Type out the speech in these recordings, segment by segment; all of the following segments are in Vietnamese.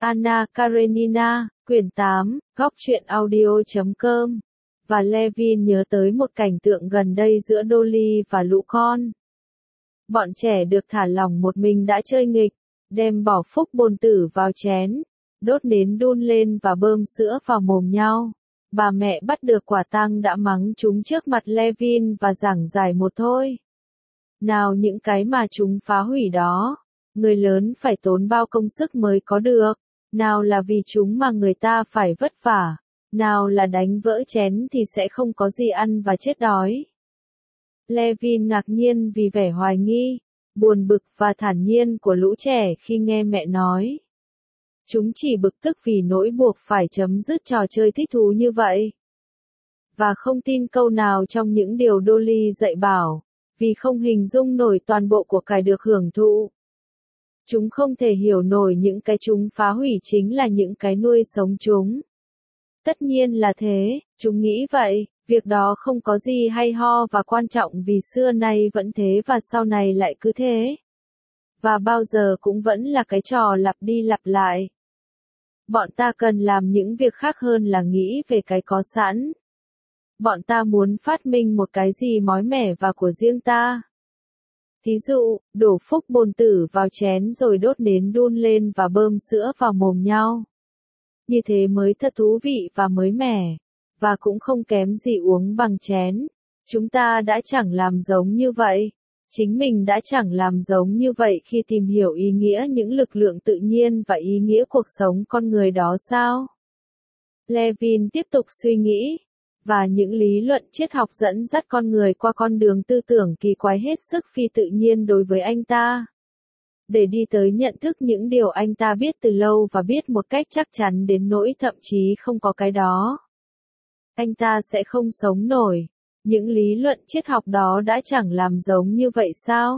Anna Karenina, quyển 8, góc truyện audio.com. Và Levin nhớ tới một cảnh tượng gần đây giữa Dolly và lũ con. Bọn trẻ được thả lỏng một mình đã chơi nghịch, đem bỏ phúc bồn tử vào chén, đốt nến đun lên và bơm sữa vào mồm nhau. Bà mẹ bắt được quả tang đã mắng chúng trước mặt Levin và giảng giải một thôi. Nào những cái mà chúng phá hủy đó, người lớn phải tốn bao công sức mới có được, nào là vì chúng mà người ta phải vất vả, nào là đánh vỡ chén thì sẽ không có gì ăn và chết đói. Levin ngạc nhiên vì vẻ hoài nghi, buồn bực và thản nhiên của lũ trẻ khi nghe mẹ nói. Chúng chỉ bực tức vì nỗi buộc phải chấm dứt trò chơi thích thú như vậy. Và không tin câu nào trong những điều Dolly dạy bảo, vì không hình dung nổi toàn bộ của cải được hưởng thụ. Chúng không thể hiểu nổi những cái chúng phá hủy chính là những cái nuôi sống chúng. Tất nhiên là thế, chúng nghĩ vậy, việc đó không có gì hay ho và quan trọng vì xưa nay vẫn thế và sau này lại cứ thế. Và bao giờ cũng vẫn là cái trò lặp đi lặp lại. Bọn ta cần làm những việc khác hơn là nghĩ về cái có sẵn. Bọn ta muốn phát minh một cái gì mới mẻ và của riêng ta. Thí dụ, đổ phúc bồn tử vào chén rồi đốt nến đun lên và bơm sữa vào mồm nhau. Như thế mới thật thú vị và mới mẻ, và cũng không kém gì uống bằng chén. Chúng ta đã chẳng làm giống như vậy. Chính mình đã chẳng làm giống như vậy khi tìm hiểu ý nghĩa những lực lượng tự nhiên và ý nghĩa cuộc sống con người đó sao? Levin tiếp tục suy nghĩ, và những lý luận triết học dẫn dắt con người qua con đường tư tưởng kỳ quái hết sức phi tự nhiên đối với anh ta. Để đi tới nhận thức những điều anh ta biết từ lâu và biết một cách chắc chắn đến nỗi thậm chí không có cái đó. Anh ta sẽ không sống nổi. Những lý luận triết học đó đã chẳng làm giống như vậy sao?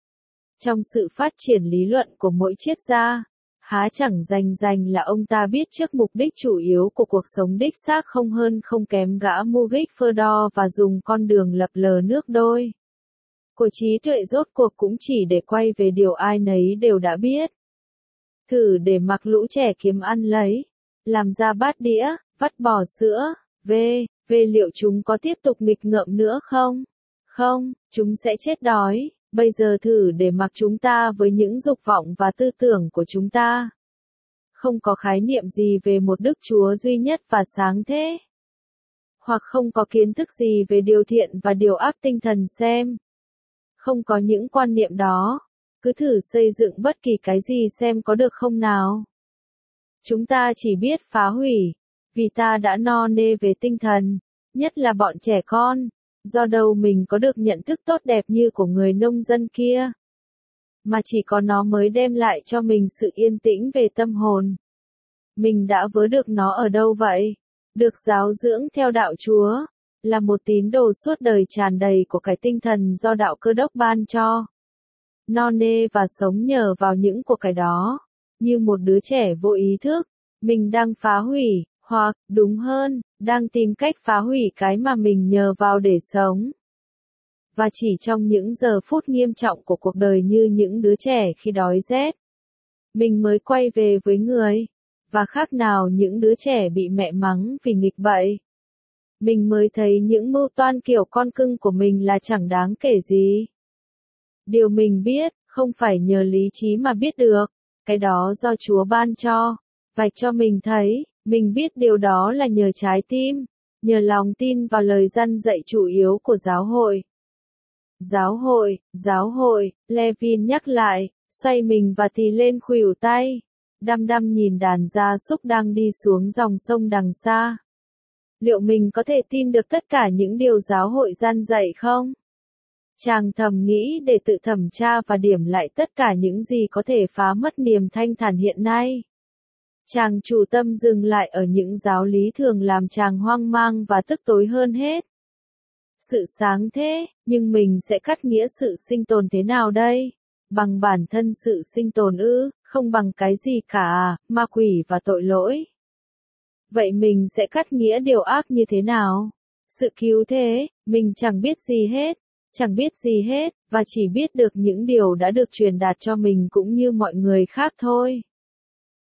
Trong sự phát triển lý luận của mỗi triết gia, há chẳng rành là ông ta biết trước mục đích chủ yếu của cuộc sống đích xác không hơn không kém gã Mugik Fedor và dùng con đường lập lờ nước đôi của trí tuệ rốt cuộc cũng chỉ để quay về điều ai nấy đều đã biết. Thử để mặc lũ trẻ kiếm ăn lấy, làm ra bát đĩa, vắt bò sữa, về liệu chúng có tiếp tục nghịch ngợm nữa không? Không, chúng sẽ chết đói. Bây giờ thử để mặc chúng ta với những dục vọng và tư tưởng của chúng ta. Không có khái niệm gì về một Đức Chúa duy nhất và sáng thế. Hoặc không có kiến thức gì về điều thiện và điều ác tinh thần xem. Không có những quan niệm đó. Cứ thử xây dựng bất kỳ cái gì xem có được không nào. Chúng ta chỉ biết phá hủy, vì ta đã no nê về tinh thần, nhất là bọn trẻ con. Do đâu mình có được nhận thức tốt đẹp như của người nông dân kia. Mà chỉ có nó mới đem lại cho mình sự yên tĩnh về tâm hồn. Mình đã vớ được nó ở đâu vậy? Được giáo dưỡng theo đạo Chúa, là một tín đồ suốt đời tràn đầy của cái tinh thần do đạo Cơ Đốc ban cho. No nê và sống nhờ vào những của cái đó. Như một đứa trẻ vô ý thức, mình đang phá hủy. Hoặc, đúng hơn, đang tìm cách phá hủy cái mà mình nhờ vào để sống. Và chỉ trong những giờ phút nghiêm trọng của cuộc đời như những đứa trẻ khi đói rét, mình mới quay về với người. Và khác nào những đứa trẻ bị mẹ mắng vì nghịch bậy. Mình mới thấy những mưu toan kiểu con cưng của mình là chẳng đáng kể gì. Điều mình biết, không phải nhờ lý trí mà biết được, cái đó do Chúa ban cho, vạch cho mình thấy. Mình biết điều đó là nhờ trái tim, nhờ lòng tin vào lời răn dạy chủ yếu của giáo hội. Giáo hội, Levin nhắc lại, xoay mình và tì lên khuỷu tay. Đăm đăm nhìn đàn gia súc đang đi xuống dòng sông đằng xa. Liệu mình có thể tin được tất cả những điều giáo hội răn dạy không? Chàng thầm nghĩ để tự thẩm tra và điểm lại tất cả những gì có thể phá mất niềm thanh thản hiện nay. Chàng chủ tâm dừng lại ở những giáo lý thường làm chàng hoang mang và tức tối hơn hết. Sự sáng thế, nhưng mình sẽ cắt nghĩa sự sinh tồn thế nào đây? Bằng bản thân sự sinh tồn ư, không bằng cái gì cả, ma quỷ và tội lỗi. Vậy mình sẽ cắt nghĩa điều ác như thế nào? Sự cứu thế, mình chẳng biết gì hết, và chỉ biết được những điều đã được truyền đạt cho mình cũng như mọi người khác thôi.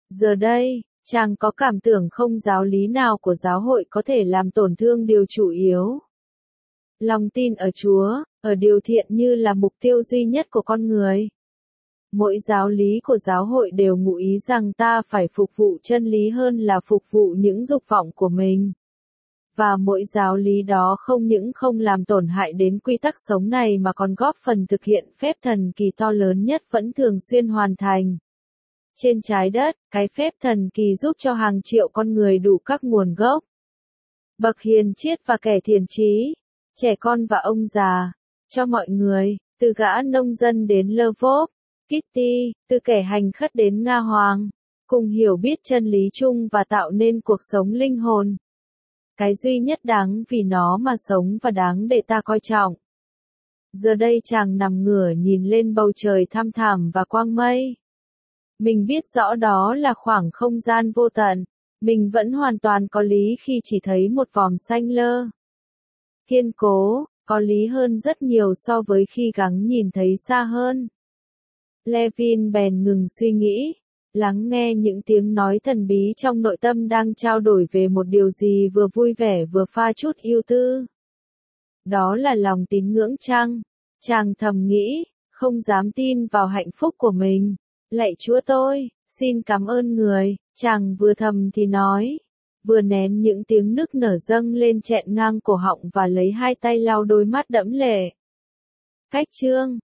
Giờ đây, chàng có cảm tưởng không giáo lý nào của giáo hội có thể làm tổn thương điều chủ yếu. Lòng tin ở Chúa, ở điều thiện như là mục tiêu duy nhất của con người. Mỗi giáo lý của giáo hội đều ngụ ý rằng ta phải phục vụ chân lý hơn là phục vụ những dục vọng của mình. Và mỗi giáo lý đó không những không làm tổn hại đến quy tắc sống này mà còn góp phần thực hiện phép thần kỳ to lớn nhất vẫn thường xuyên hoàn thành. Trên trái đất, cái phép thần kỳ giúp cho hàng triệu con người đủ các nguồn gốc. Bậc hiền triết và kẻ thiền trí, trẻ con và ông già, cho mọi người, từ gã nông dân đến lơ vốp, Kitty, từ kẻ hành khất đến Nga Hoàng, cùng hiểu biết chân lý chung và tạo nên cuộc sống linh hồn. Cái duy nhất đáng vì nó mà sống và đáng để ta coi trọng. Giờ đây chàng nằm ngửa nhìn lên bầu trời thăm thẳm và quang mây. Mình biết rõ đó là khoảng không gian vô tận, mình vẫn hoàn toàn có lý khi chỉ thấy một vòm xanh lơ. Kiên cố, có lý hơn rất nhiều so với khi gắng nhìn thấy xa hơn. Levin bèn ngừng suy nghĩ, lắng nghe những tiếng nói thần bí trong nội tâm đang trao đổi về một điều gì vừa vui vẻ vừa pha chút ưu tư. Đó là lòng tín ngưỡng chăng? Chàng thầm nghĩ, không dám tin vào hạnh phúc của mình. Lạy Chúa tôi, xin cảm ơn người, chàng vừa thầm thì nói, vừa nén những tiếng nức nở dâng lên chẹn ngang cổ họng và lấy hai tay lau đôi mắt đẫm lệ. Cách chương